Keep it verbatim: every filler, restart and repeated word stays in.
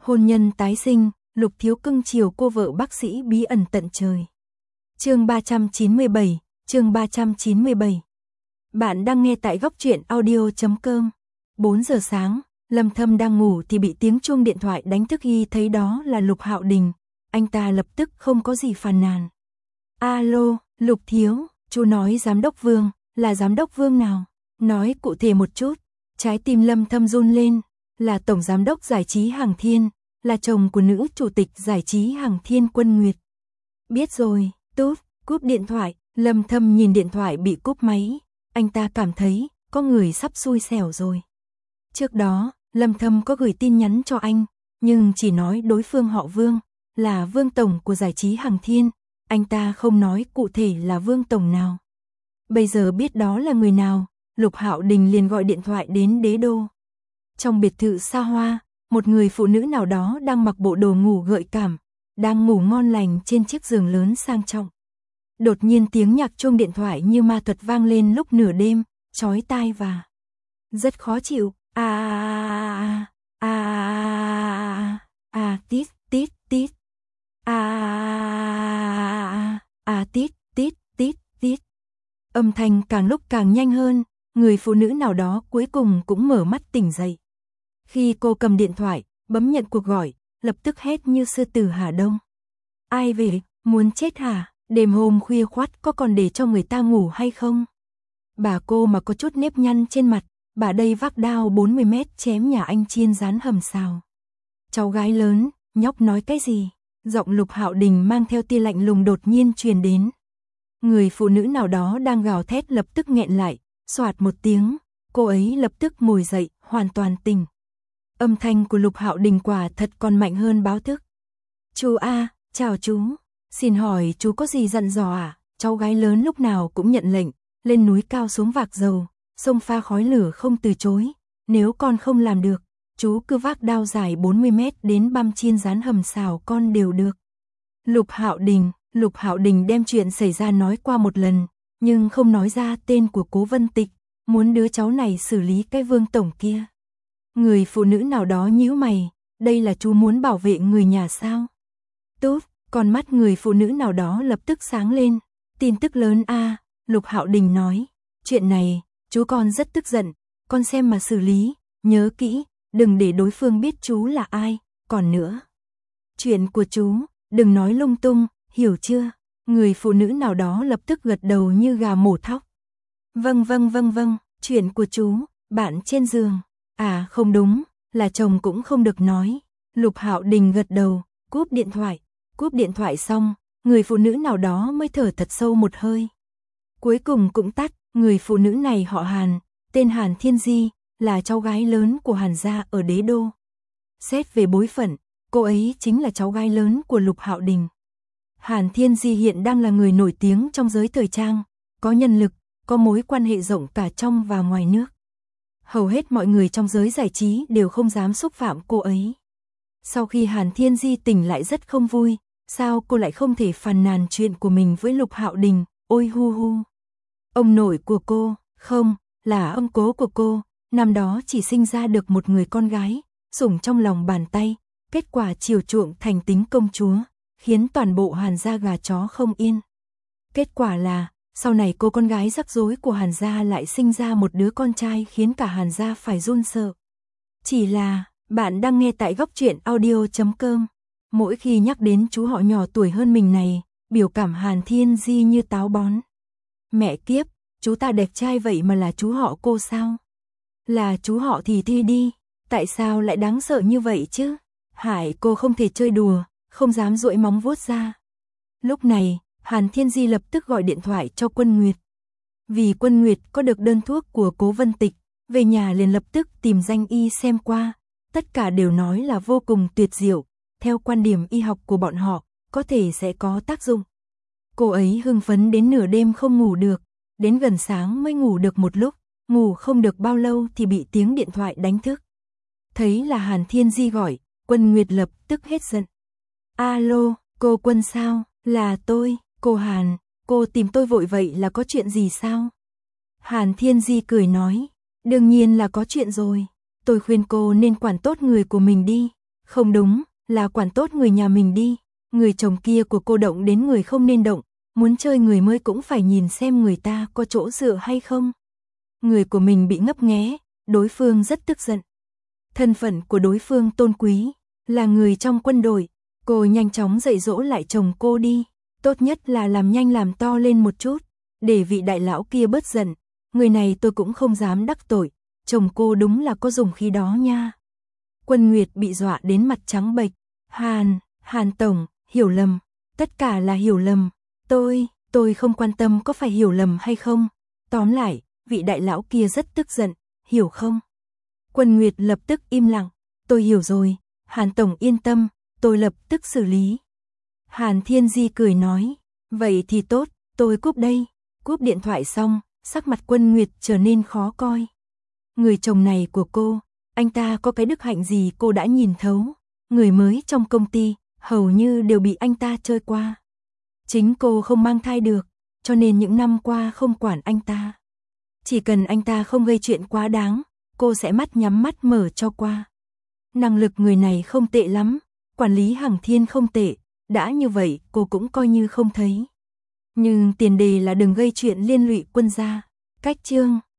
Hôn nhân tái sinh, Lục Thiếu cưng chiều cô vợ bác sĩ bí ẩn tận trời. Chương ba trăm chín mươi bảy, chương ba trăm chín mươi bảy. Bạn đang nghe tại góc truyện audio chấm com. bốn giờ sáng, Lâm Thâm đang ngủ thì bị tiếng chuông điện thoại đánh thức, y thấy đó là Lục Hạo Đình, anh ta lập tức không có gì phàn nàn. Alo, Lục Thiếu, chú nói giám đốc Vương, là giám đốc Vương nào? Nói cụ thể một chút. Trái tim Lâm Thâm run lên, là tổng giám đốc giải trí Hằng Thiên, là chồng của nữ chủ tịch giải trí Hằng Thiên Quân Nguyệt. Biết rồi, tút, cúp điện thoại. Lâm Thâm nhìn điện thoại bị cúp máy, anh ta cảm thấy có người sắp xui xẻo rồi. Trước đó, Lâm Thâm có gửi tin nhắn cho anh, nhưng chỉ nói đối phương họ Vương, là Vương tổng của giải trí Hằng Thiên, anh ta không nói cụ thể là Vương tổng nào. Bây giờ biết đó là người nào, Lục Hạo Đình liền gọi điện thoại đến đế đô. Trong biệt thự xa hoa, một người phụ nữ nào đó đang mặc bộ đồ ngủ gợi cảm, đang ngủ ngon lành trên chiếc giường lớn sang trọng. Đột nhiên tiếng nhạc chuông điện thoại như ma thuật vang lên lúc nửa đêm, chói tai và rất khó chịu. A a a a a tít tít tít. A a a tít tít tít tít. Âm thanh càng lúc càng nhanh hơn, người phụ nữ nào đó cuối cùng cũng mở mắt tỉnh dậy. Khi cô cầm điện thoại, bấm nhận cuộc gọi, lập tức hét như sư tử Hà Đông. Ai về, muốn chết hả? Đêm hôm khuya khoắt có còn để cho người ta ngủ hay không? Bà cô mà có chút nếp nhăn trên mặt, bà đây vác đao bốn mươi mét chém nhà anh chiên rán hầm xào. Cháu gái lớn, nhóc nói cái gì? Giọng Lục Hạo Đình mang theo tia lạnh lùng đột nhiên truyền đến. Người phụ nữ nào đó đang gào thét lập tức nghẹn lại, xoạt một tiếng, cô ấy lập tức ngồi dậy, hoàn toàn tỉnh. Âm thanh của Lục Hạo Đình quả thật còn mạnh hơn báo thức. Chú A, chào chú, xin hỏi chú có gì dặn dò à? Cháu gái lớn lúc nào cũng nhận lệnh, lên núi cao xuống vạc dầu, sông pha khói lửa không từ chối. Nếu con không làm được, chú cứ vác đao dài bốn mươi mét đến băm chiên rán hầm xào con đều được. Lục Hạo Đình, Lục Hạo Đình đem chuyện xảy ra nói qua một lần, nhưng không nói ra tên của Cố Vân Tịch, muốn đứa cháu này xử lý cái Vương tổng kia. Người phụ nữ nào đó nhíu mày, đây là chú muốn bảo vệ người nhà sao? Tốt, con mắt người phụ nữ nào đó lập tức sáng lên. Tin tức lớn a, Lục Hạo Đình nói, chuyện này, chú con rất tức giận, con xem mà xử lý, nhớ kỹ, đừng để đối phương biết chú là ai, còn nữa. Chuyện của chú, đừng nói lung tung, hiểu chưa? Người phụ nữ nào đó lập tức gật đầu như gà mổ thóc. Vâng vâng vâng vâng, chuyện của chú, bạn trên giường. À không đúng, là chồng cũng không được nói. Lục Hạo Đình gật đầu, cúp điện thoại. Cúp điện thoại xong, người phụ nữ nào đó mới thở thật sâu một hơi. Cuối cùng cũng tắt, người phụ nữ này họ Hàn, tên Hàn Thiên Di, là cháu gái lớn của Hàn gia ở đế đô. Xét về bối phận, cô ấy chính là cháu gái lớn của Lục Hạo Đình. Hàn Thiên Di hiện đang là người nổi tiếng trong giới thời trang, có nhân lực, có mối quan hệ rộng cả trong và ngoài nước. Hầu hết mọi người trong giới giải trí đều không dám xúc phạm cô ấy. Sau khi Hàn Thiên Di tỉnh lại rất không vui, sao cô lại không thể phàn nàn chuyện của mình với Lục Hạo Đình, ôi hu hu. Ông nội của cô, không, là ông cố của cô, năm đó chỉ sinh ra được một người con gái, sủng trong lòng bàn tay, kết quả chiều chuộng thành tính công chúa, khiến toàn bộ Hàn gia gà chó không yên. Kết quả là, sau này cô con gái rắc rối của Hàn gia lại sinh ra một đứa con trai khiến cả Hàn gia phải run sợ. Chỉ là, bạn đang nghe tại góc truyện audio chấm com. Mỗi khi nhắc đến chú họ nhỏ tuổi hơn mình này, biểu cảm Hàn Thiên Di như táo bón. Mẹ kiếp, chú ta đẹp trai vậy mà là chú họ cô sao? Là chú họ thì thi đi, tại sao lại đáng sợ như vậy chứ? Hải cô không thể chơi đùa, không dám duỗi móng vuốt ra. Lúc này, Hàn Thiên Di lập tức gọi điện thoại cho Quân Nguyệt. Vì Quân Nguyệt có được đơn thuốc của Cố Vân Tịch, về nhà liền lập tức tìm danh y xem qua. Tất cả đều nói là vô cùng tuyệt diệu, theo quan điểm y học của bọn họ, có thể sẽ có tác dụng. Cô ấy hưng phấn đến nửa đêm không ngủ được, đến gần sáng mới ngủ được một lúc, ngủ không được bao lâu thì bị tiếng điện thoại đánh thức. Thấy là Hàn Thiên Di gọi, Quân Nguyệt lập tức hết giận. Alo, cô Quân sao? Là tôi, cô Hàn, cô tìm tôi vội vậy là có chuyện gì sao? Hàn Thiên Di cười nói, đương nhiên là có chuyện rồi. Tôi khuyên cô nên quản tốt người của mình đi, Không đúng, là quản tốt người nhà mình đi. Người chồng kia của cô động đến người không nên động, muốn chơi người mới cũng phải nhìn xem người ta có chỗ dựa hay không. Người của mình bị ngấp nghé, đối phương rất tức giận. Thân phận của đối phương tôn quý, là người trong quân đội, cô nhanh chóng dạy dỗ lại chồng cô đi. Tốt nhất là làm nhanh làm to lên một chút, để vị đại lão kia bớt giận. Người này tôi cũng không dám đắc tội, chồng cô đúng là có dùng khí đó nha. Quân Nguyệt bị dọa đến mặt trắng bệch. Hàn, Hàn Tổng, hiểu lầm, tất cả là hiểu lầm. Tôi, tôi không quan tâm có phải hiểu lầm hay không. Tóm lại, vị đại lão kia rất tức giận, hiểu không? Quân Nguyệt lập tức im lặng. Tôi hiểu rồi, Hàn Tổng yên tâm, tôi lập tức xử lý. Hàn Thiên Di cười nói, vậy thì tốt, tôi cúp đây. Cúp điện thoại xong, sắc mặt Quân Nguyệt trở nên khó coi. Người chồng này của cô, anh ta có cái đức hạnh gì cô đã nhìn thấu. Người mới trong công ty, hầu như đều bị anh ta chơi qua. Chính cô không mang thai được, cho nên những năm qua không quản anh ta. Chỉ cần anh ta không gây chuyện quá đáng, cô sẽ mắt nhắm mắt mở cho qua. Năng lực người này không tệ lắm, quản lý Hằng Thiên không tệ, đã như vậy cô cũng coi như không thấy. Nhưng tiền đề là đừng gây chuyện liên lụy Quân gia. Cách chương